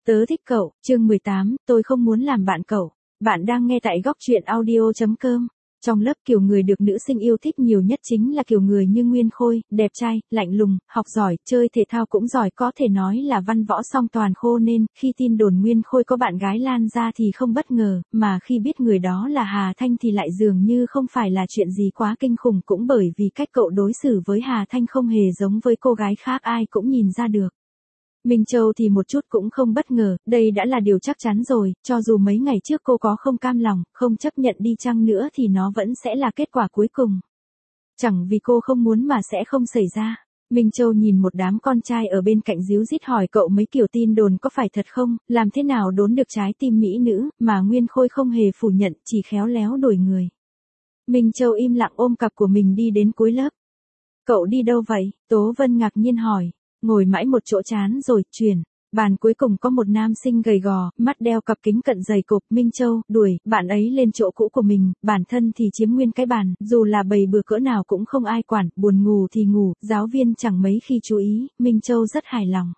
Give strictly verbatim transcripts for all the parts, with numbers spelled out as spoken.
Tớ thích cậu, chương mười tám, tôi không muốn làm bạn cậu. Bạn đang nghe tại góc truyện audio chấm com. Trong lớp kiểu người được nữ sinh yêu thích nhiều nhất chính là kiểu người như Nguyên Khôi, đẹp trai, lạnh lùng, học giỏi, chơi thể thao cũng giỏi, có thể nói là văn võ song toàn, khô nên khi tin đồn Nguyên Khôi có bạn gái lan ra thì không bất ngờ, mà khi biết người đó là Hà Thanh thì lại dường như không phải là chuyện gì quá kinh khủng, cũng bởi vì cách cậu đối xử với Hà Thanh không hề giống với cô gái khác, ai cũng nhìn ra được. Minh Châu thì một chút cũng không bất ngờ, đây đã là điều chắc chắn rồi, cho dù mấy ngày trước cô có không cam lòng, không chấp nhận đi chăng nữa thì nó vẫn sẽ là kết quả cuối cùng. Chẳng vì cô không muốn mà sẽ không xảy ra. Minh Châu nhìn một đám con trai ở bên cạnh díu dít hỏi cậu mấy kiểu tin đồn có phải thật không, làm thế nào đốn được trái tim mỹ nữ, mà Nguyên Khôi không hề phủ nhận, chỉ khéo léo đổi người. Minh Châu im lặng ôm cặp của mình đi đến cuối lớp. Cậu đi đâu vậy? Tố Vân ngạc nhiên hỏi. Ngồi mãi một chỗ chán rồi, chuyển. Bàn cuối cùng có một nam sinh gầy gò, mắt đeo cặp kính cận dày cộp. Minh Châu đuổi bạn ấy lên chỗ cũ của mình, bản thân thì chiếm nguyên cái bàn, dù là bầy bừa cỡ nào cũng không ai quản, buồn ngủ thì ngủ, giáo viên chẳng mấy khi chú ý, Minh Châu rất hài lòng.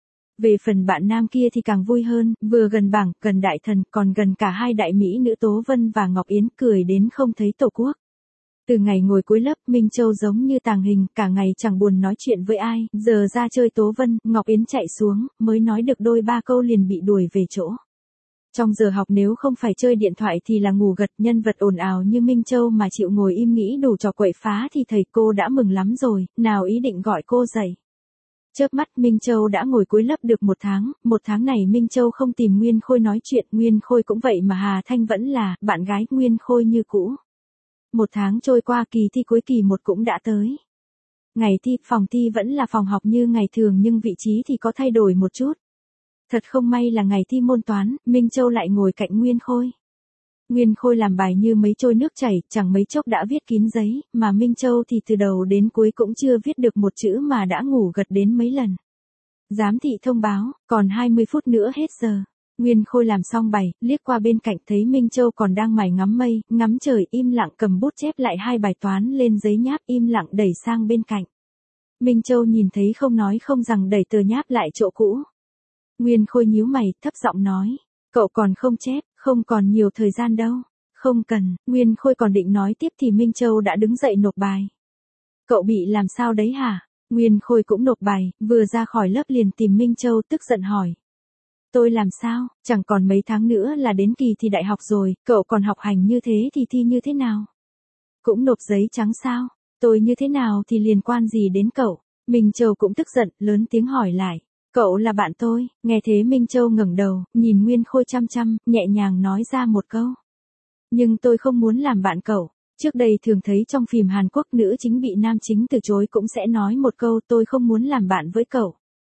Về phần bạn nam kia thì càng vui hơn, vừa gần bảng, gần đại thần, còn gần cả hai đại mỹ nữ Tố Vân và Ngọc Yến, cười đến không thấy tổ quốc. Từ ngày ngồi cuối lớp, Minh Châu giống như tàng hình, cả ngày chẳng buồn nói chuyện với ai, giờ ra chơi Tố Vân, Ngọc Yến chạy xuống, mới nói được đôi ba câu liền bị đuổi về chỗ. Trong giờ học nếu không phải chơi điện thoại thì là ngủ gật, nhân vật ồn ào như Minh Châu mà chịu ngồi im nghĩ đủ trò quậy phá thì thầy cô đã mừng lắm rồi, nào ý định gọi cô dậy. Chớp mắt Minh Châu đã ngồi cuối lớp được một tháng, một tháng này Minh Châu không tìm Nguyên Khôi nói chuyện, Nguyên Khôi cũng vậy mà Hà Thanh vẫn là bạn gái Nguyên Khôi như cũ. Một tháng trôi qua, kỳ thi cuối kỳ một cũng đã tới. Ngày thi, phòng thi vẫn là phòng học như ngày thường nhưng vị trí thì có thay đổi một chút. Thật không may là ngày thi môn toán, Minh Châu lại ngồi cạnh Nguyên Khôi. Nguyên Khôi làm bài như mấy trôi nước chảy, chẳng mấy chốc đã viết kín giấy, mà Minh Châu thì từ đầu đến cuối cũng chưa viết được một chữ mà đã ngủ gật đến mấy lần. Giám thị thông báo, còn hai mươi phút nữa hết giờ. Nguyên Khôi làm xong bài, liếc qua bên cạnh thấy Minh Châu còn đang mải ngắm mây, ngắm trời, im lặng cầm bút chép lại hai bài toán lên giấy nháp, im lặng đẩy sang bên cạnh. Minh Châu nhìn thấy không nói không rằng đẩy tờ nháp lại chỗ cũ. Nguyên Khôi nhíu mày, thấp giọng nói, cậu còn không chép, không còn nhiều thời gian đâu. Không cần, Nguyên Khôi còn định nói tiếp thì Minh Châu đã đứng dậy nộp bài. Cậu bị làm sao đấy hả? Nguyên Khôi cũng nộp bài, vừa ra khỏi lớp liền tìm Minh Châu tức giận hỏi. Tôi làm sao, chẳng còn mấy tháng nữa là đến kỳ thi đại học rồi, cậu còn học hành như thế thì thi như thế nào? Cũng nộp giấy trắng sao? Tôi như thế nào thì liên quan gì đến cậu? Minh Châu cũng tức giận, lớn tiếng hỏi lại. Cậu là bạn tôi, nghe thế Minh Châu ngẩng đầu, nhìn Nguyên Khôi chăm chăm, nhẹ nhàng nói ra một câu. Nhưng tôi không muốn làm bạn cậu. Trước đây thường thấy trong phim Hàn Quốc nữ chính bị nam chính từ chối cũng sẽ nói một câu tôi không muốn làm bạn với cậu.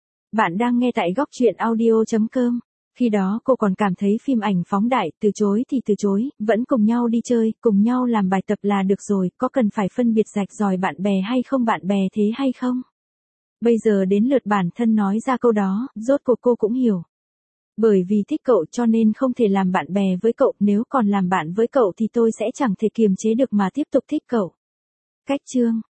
Bạn đang nghe tại góc truyện audio chấm com. Khi đó cô còn cảm thấy phim ảnh phóng đại, từ chối thì từ chối, vẫn cùng nhau đi chơi, cùng nhau làm bài tập là được rồi, có cần phải phân biệt rạch ròi bạn bè hay không bạn bè thế hay không? Bây giờ đến lượt bản thân nói ra câu đó, rốt cuộc cô cũng hiểu. Bởi vì thích cậu cho nên không thể làm bạn bè với cậu, nếu còn làm bạn với cậu thì tôi sẽ chẳng thể kiềm chế được mà tiếp tục thích cậu. Cách chương